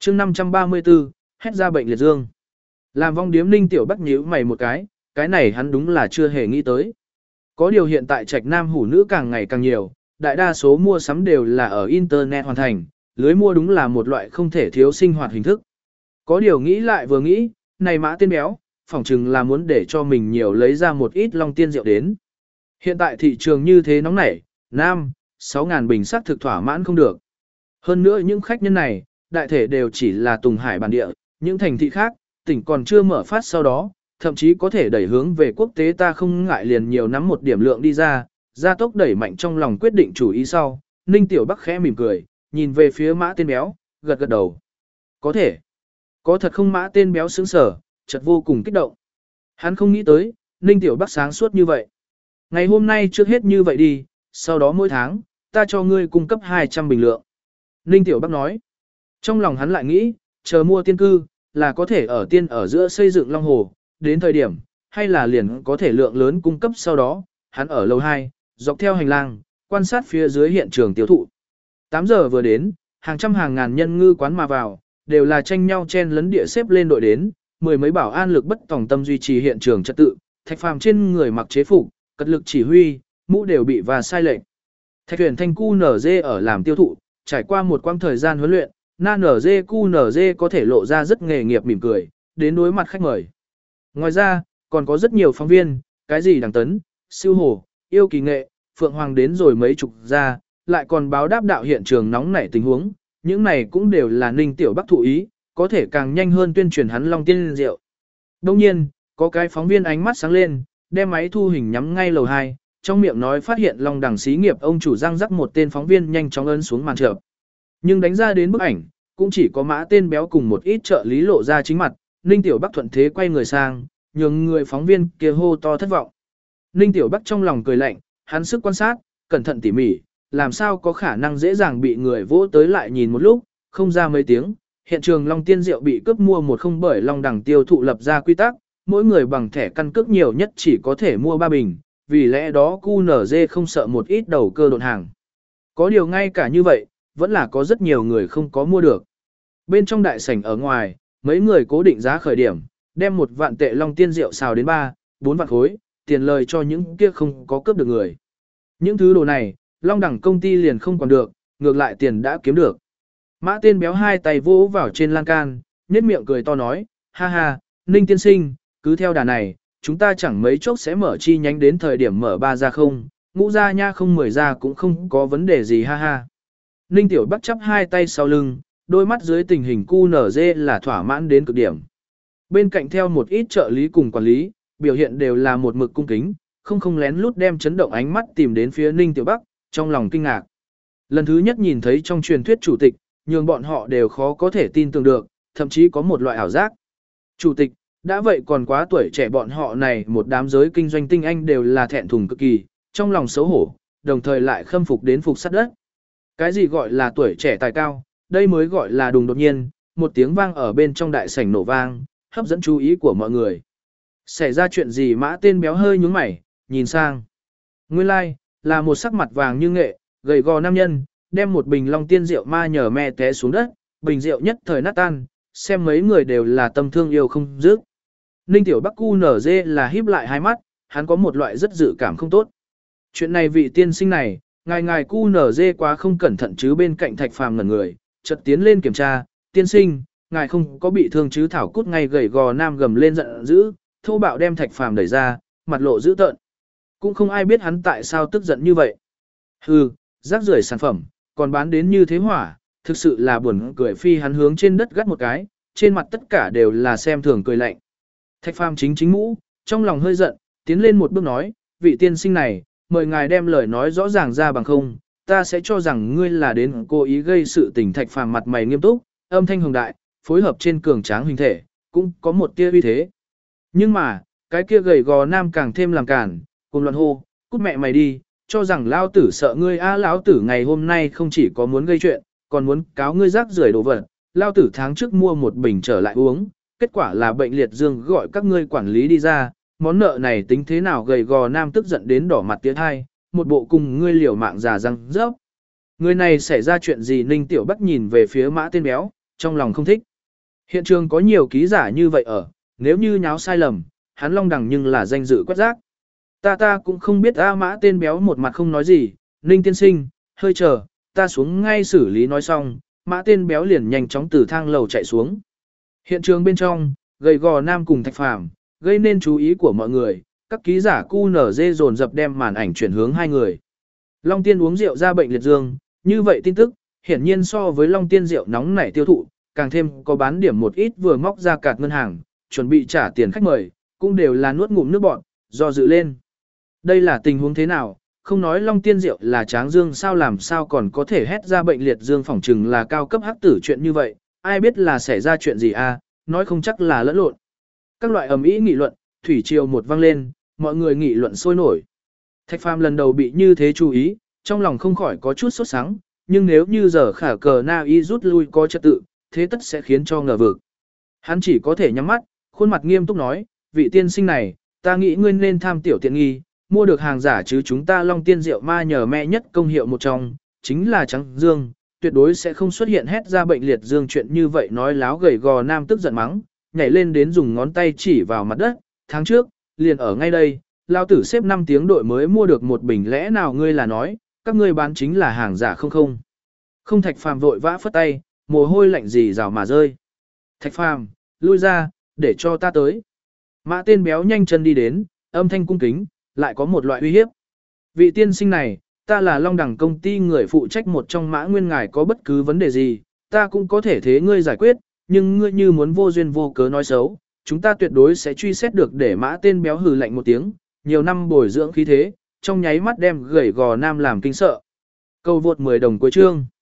chương 534, hét ra bệnh liệt dương. Làm vong điếm Ninh Tiểu Bắc nhíu mày một cái này hắn đúng là chưa hề nghĩ tới. Có điều hiện tại trạch nam hủ nữ càng ngày càng nhiều, đại đa số mua sắm đều là ở Internet hoàn thành, lưới mua đúng là một loại không thể thiếu sinh hoạt hình thức. Có điều nghĩ lại vừa nghĩ, này Mã Tiên Béo, phỏng chừng là muốn để cho mình nhiều lấy ra một ít long tiên rượu đến. Hiện tại thị trường như thế nóng nảy, 6.000 bình sắc thực thỏa mãn không được. Hơn nữa những khách nhân này, đại thể đều chỉ là Tùng Hải bản địa, những thành thị khác, tỉnh còn chưa mở phát sau đó, thậm chí có thể đẩy hướng về quốc tế ta không ngại liền nhiều nắm một điểm lượng đi ra, gia tốc đẩy mạnh trong lòng quyết định chủ ý sau. Ninh Tiểu Bắc khẽ mỉm cười, nhìn về phía Mã Tiên Béo, gật gật đầu. Có thể. Có thật không? Mã Tiên Béo sững sờ, chợt vô cùng kích động. Hắn không nghĩ tới, Ninh Tiểu Bắc sáng suốt như vậy. Ngày hôm nay trước hết như vậy đi, sau đó mỗi tháng, ta cho ngươi cung cấp 200 bình lượng. Ninh Tiểu Bắc nói. Trong lòng hắn lại nghĩ, chờ mua tiên cư, là có thể ở tiên ở giữa xây dựng Long Hồ, đến thời điểm, hay là liền có thể lượng lớn cung cấp sau đó, hắn ở lầu 2, dọc theo hành lang, quan sát phía dưới hiện trường tiêu thụ. 8 giờ vừa đến, hàng trăm hàng ngàn nhân ngư quán mà vào, đều là tranh nhau chen lấn địa xếp lên đội đến, mười mấy bảo an lực bất tòng tâm duy trì hiện trường trật tự, Thạch Phàm trên người mặc chế phục, cật lực chỉ huy, mũ đều bị và sai lệch. Thạch Huyền Thanh QNZ ở làm tiêu thụ, trải qua một quãng thời gian huấn luyện, NZ QNZ có thể lộ ra rất nghề nghiệp mỉm cười, đến đối mặt khách mời. Ngoài ra, còn có rất nhiều phóng viên, cái gì Đằng Tấn, Siêu Hồ, Yêu Kỳ Nghệ, Phượng Hoàng đến rồi mấy chục ra, lại còn báo đáp đạo hiện trường nóng nảy tình huống, những này cũng đều là Ninh Tiểu Bắc thụ ý, có thể càng nhanh hơn tuyên truyền hắn Long Tiên rượu. Đồng nhiên, có cái phóng viên ánh mắt sáng lên, đem máy thu hình nhắm ngay lầu 2, trong miệng nói phát hiện Long Đằng xí nghiệp ông chủ răng rắc một tên phóng viên nhanh chóng ấn xuống màn chợp. Nhưng đánh ra đến bức ảnh, cũng chỉ có Mã Tên Béo cùng một ít trợ lý lộ ra chính mặt, Ninh Tiểu Bắc thuận thế quay người sang, nhường người phóng viên kia hô to thất vọng. Ninh Tiểu Bắc trong lòng cười lạnh, hắn sức quan sát, cẩn thận tỉ mỉ, làm sao có khả năng dễ dàng bị người vỗ tới lại nhìn một lúc, không ra mấy tiếng, hiện trường Long Tiên rượu bị cướp mua một không bởi Long Đằng tiêu thụ lập ra quy tắc, mỗi người bằng thẻ căn cước nhiều nhất chỉ có thể mua 3 bình, vì lẽ đó QNZ không sợ một ít đầu cơ độn hàng. Có điều ngay cả như vậy, vẫn là có rất nhiều người không có mua được. Bên trong đại sảnh ở ngoài, mấy người cố định giá khởi điểm, đem 1 vạn tệ Long Tiên rượu xào đến 3-4 vạn khối, tiền lời cho những kia không có cướp được người. Những thứ đồ này, Long Đẳng công ty liền không còn được, ngược lại tiền đã kiếm được. Mã Tên Béo hai tay vỗ vào trên lan can, nhếch miệng cười to nói, ha ha, Ninh tiên sinh, cứ theo đà này, chúng ta chẳng mấy chốc sẽ mở chi nhánh đến thời điểm mở 3 ra không, ngũ ra nha không 10 ra cũng không có vấn đề gì ha ha. Ninh Tiểu Bắc chắp hai tay sau lưng, đôi mắt dưới tình hình QNZ là thỏa mãn đến cực điểm. Bên cạnh theo một ít trợ lý cùng quản lý, biểu hiện đều là một mực cung kính, không lén lút đem chấn động ánh mắt tìm đến phía Ninh Tiểu Bắc, trong lòng kinh ngạc. Lần thứ nhất nhìn thấy trong truyền thuyết chủ tịch, nhường bọn họ đều khó có thể tin tưởng được, thậm chí có một loại ảo giác. Chủ tịch, đã vậy còn quá tuổi trẻ bọn họ này một đám giới kinh doanh tinh anh đều là thẹn thùng cực kỳ, trong lòng xấu hổ, đồng thời lại khâm phục đến phục sát đất. Cái gì gọi là tuổi trẻ tài cao, đây mới gọi là đùng đột nhiên, một tiếng vang ở bên trong đại sảnh nổ vang, hấp dẫn chú ý của mọi người. Xảy ra chuyện gì? Mã Tên Béo hơi nhướng mày, nhìn sang. Nguyên lai, là một sắc mặt vàng như nghệ, gầy gò nam nhân, đem một bình Long Tiên rượu ma nhờ me té xuống đất, bình rượu nhất thời nát tan, xem mấy người đều là tâm thương yêu không dứt. Ninh Tiểu Bắc QNZ là híp lại hai mắt, hắn có một loại rất dự cảm không tốt. Chuyện này vị tiên sinh này, ngài QNZ quá không cẩn thận chứ. Bên cạnh Thạch Phàm ngẩn người, chợt tiến lên kiểm tra, tiên sinh, ngài không có bị thương chứ? Thảo Cút ngay gầy gò nam gầm lên giận dữ, thô bạo đem Thạch Phàm đẩy ra, mặt lộ dữ tợn. Cũng không ai biết hắn tại sao tức giận như vậy. Hừ, rác rưởi sản phẩm, còn bán đến như thế hỏa, thực sự là buồn cười. Phi hắn hướng trên đất gắt một cái, trên mặt tất cả đều là xem thường cười lạnh. Thạch Phàm chính mũ, trong lòng hơi giận, tiến lên một bước nói, vị tiên sinh này, mời ngài đem lời nói rõ ràng ra bằng không, ta sẽ cho rằng ngươi là đến cố ý gây sự tình. Thạch Phàm mặt mày nghiêm túc, âm thanh hùng đại, phối hợp trên cường tráng hình thể, cũng có một tia uy thế. Nhưng mà, cái kia gầy gò nam càng thêm làm cản, cùng loạn hô, cút mẹ mày đi, cho rằng lao tử sợ ngươi a. Lão tử ngày hôm nay không chỉ có muốn gây chuyện, còn muốn cáo ngươi rác rưởi đồ vật. Lao tử tháng trước mua một bình trở lại uống, kết quả là bệnh liệt dương, gọi các ngươi quản lý đi ra, món nợ này tính thế nào? Gầy gò nam tức giận đến đỏ mặt tiến hai, một bộ cùng ngươi liều mạng già răng rớp. Người này xảy ra chuyện gì? Ninh Tiểu Bắc nhìn về phía Mã Tên Béo, trong lòng không thích. Hiện trường có nhiều ký giả như vậy ở, nếu như nháo sai lầm, hắn Long Đằng nhưng là danh dự quét rác. Ta cũng không biết A Mã tên béo một mặt không nói gì, Ninh tiên sinh, hơi chờ, ta xuống ngay xử lý nói xong, Mã tên béo liền nhanh chóng từ thang lầu chạy xuống. Hiện trường bên trong, gầy gò nam cùng Thạch Phàm gây nên chú ý của mọi người, các ký giả QNZ dồn dập đem màn ảnh chuyển hướng hai người. Long Tiên uống rượu ra bệnh liệt dương, như vậy tin tức, hiển nhiên so với Long Tiên rượu nóng nảy tiêu thụ, càng thêm có bán điểm một ít vừa móc ra cạt ngân hàng, chuẩn bị trả tiền khách mời, cũng đều là nuốt ngụm nước bọt, do dự lên. Đây là tình huống thế nào, không nói Long Tiên rượu là tráng dương sao làm sao còn có thể hét ra bệnh liệt dương phỏng chừng là cao cấp hắc tử chuyện như vậy, ai biết là xảy ra chuyện gì à, nói không chắc là lẫn lộn. Các loại ầm ĩ nghị luận, thủy triều một vang lên, mọi người nghị luận sôi nổi. Thạch Phàm lần đầu bị như thế chú ý, trong lòng không khỏi có chút sốt sắng, nhưng nếu như giờ khả cờ na y rút lui có trật tự, thế tất sẽ khiến cho ngờ vực. Hắn chỉ có thể nhắm mắt, khuôn mặt nghiêm túc nói, vị tiên sinh này, ta nghĩ ngươi nên tham tiểu tiện nghi, mua được hàng giả chứ chúng ta Long Tiên rượu ma nhờ mẹ nhất công hiệu một trong, chính là trắng dương, tuyệt đối sẽ không xuất hiện hét ra bệnh liệt dương chuyện như vậy nói láo gầy gò nam tức giận mắng, nhảy lên đến dùng ngón tay chỉ vào mặt đất, tháng trước, liền ở ngay đây, lao tử xếp 5 tiếng đội mới mua được một bình lẽ nào ngươi là nói, các ngươi bán chính là hàng giả không không. Không Thạch Phàm vội vã phất tay, mồ hôi lạnh gì rào mà rơi. Thạch Phàm, lui ra, để cho ta tới. Mã tên béo nhanh chân đi đến, âm thanh cung kính, lại có một loại uy hiếp. Vị tiên sinh này, ta là Long Đẳng công ty người phụ trách một trong Mã Nguyên ngài có bất cứ vấn đề gì, ta cũng có thể thế ngươi giải quyết, nhưng ngươi như muốn vô duyên vô cớ nói xấu, chúng ta tuyệt đối sẽ truy xét được để Mã tên béo hừ lạnh một tiếng, nhiều năm bồi dưỡng khí thế, trong nháy mắt đem gầy gò nam làm kinh sợ. Câu vượt 10 đồng cuối chương.